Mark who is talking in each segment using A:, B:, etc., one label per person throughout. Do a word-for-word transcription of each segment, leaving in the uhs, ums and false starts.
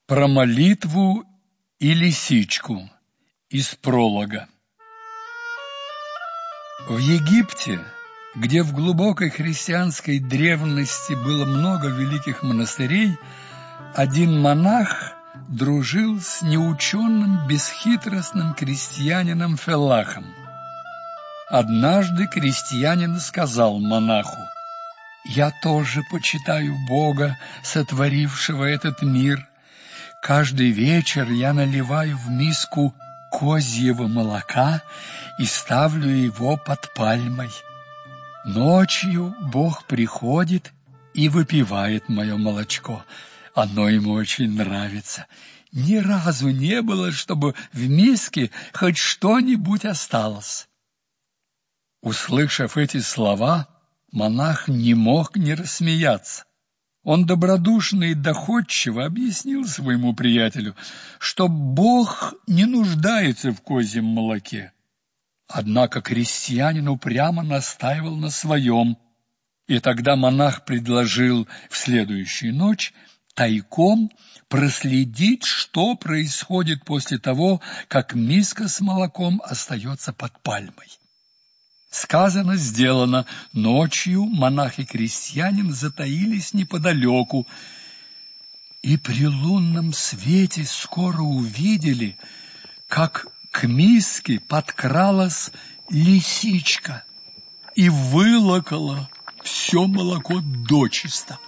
A: Про молитву и лисичку из пролога. В Египте, где в глубокой христианской древности было много великих монастырей, один монах дружил с неученым, бесхитростным крестьянином Феллахом. Однажды крестьянин сказал монаху: «Я тоже почитаю Бога, сотворившего этот мир. Каждый вечер я наливаю в миску козьего молока и ставлю его под пальмой. Ночью Бог приходит и выпивает мое молочко. Оно ему очень нравится. Ни разу не было, чтобы в миске хоть что-нибудь осталось». Услышав эти слова, монах не мог не рассмеяться. Он добродушно и доходчиво объяснил своему приятелю, что Бог не нуждается в козьем молоке. Однако крестьянин упрямо настаивал на своем, и тогда монах предложил в следующую ночь тайком проследить, что происходит после того, как миска с молоком остается под пальмой. Сказано, сделано. Ночью монах и крестьянин затаились неподалеку, и при лунном свете скоро увидели, как к миске подкралась лисичка и вылокала все молоко дочисто.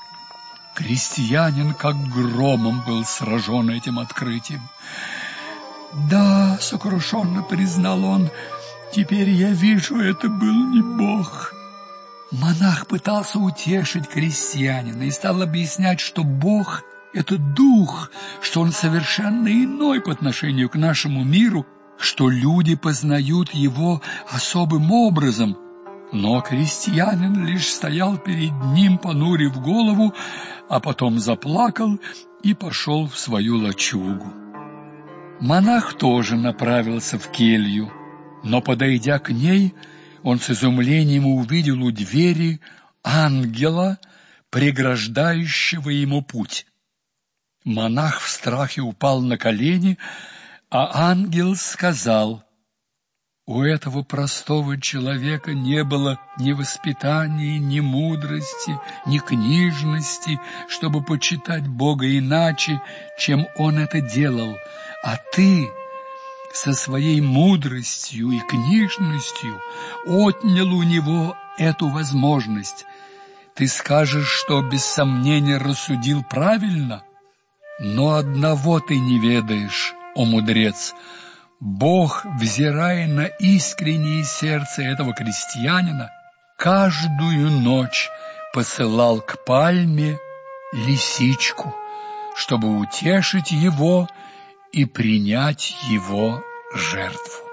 A: Крестьянин как громом был сражен этим открытием. «Да, — сокрушенно признал он, — теперь я вижу, это был не Бог». Монах пытался утешить крестьянина и стал объяснять, что Бог — это дух, что он совершенно иной по отношению к нашему миру, что люди познают его особым образом. Но крестьянин лишь стоял перед ним, понурив голову, а потом заплакал и пошел в свою лачугу. Монах тоже направился в келью, но, подойдя к ней, он с изумлением увидел у двери ангела, преграждающего ему путь. Монах в страхе упал на колени, а ангел сказал: «У этого простого человека не было ни воспитания, ни мудрости, ни книжности, чтобы почитать Бога иначе, чем он это делал, а ты со своей мудростью и книжностью отнял у него эту возможность. Ты скажешь, что без сомнения рассудил правильно, но одного ты не ведаешь, о мудрец. Бог, взирая на искреннее сердце этого крестьянина, каждую ночь посылал к пальме лисичку, чтобы утешить его и принять его жертву».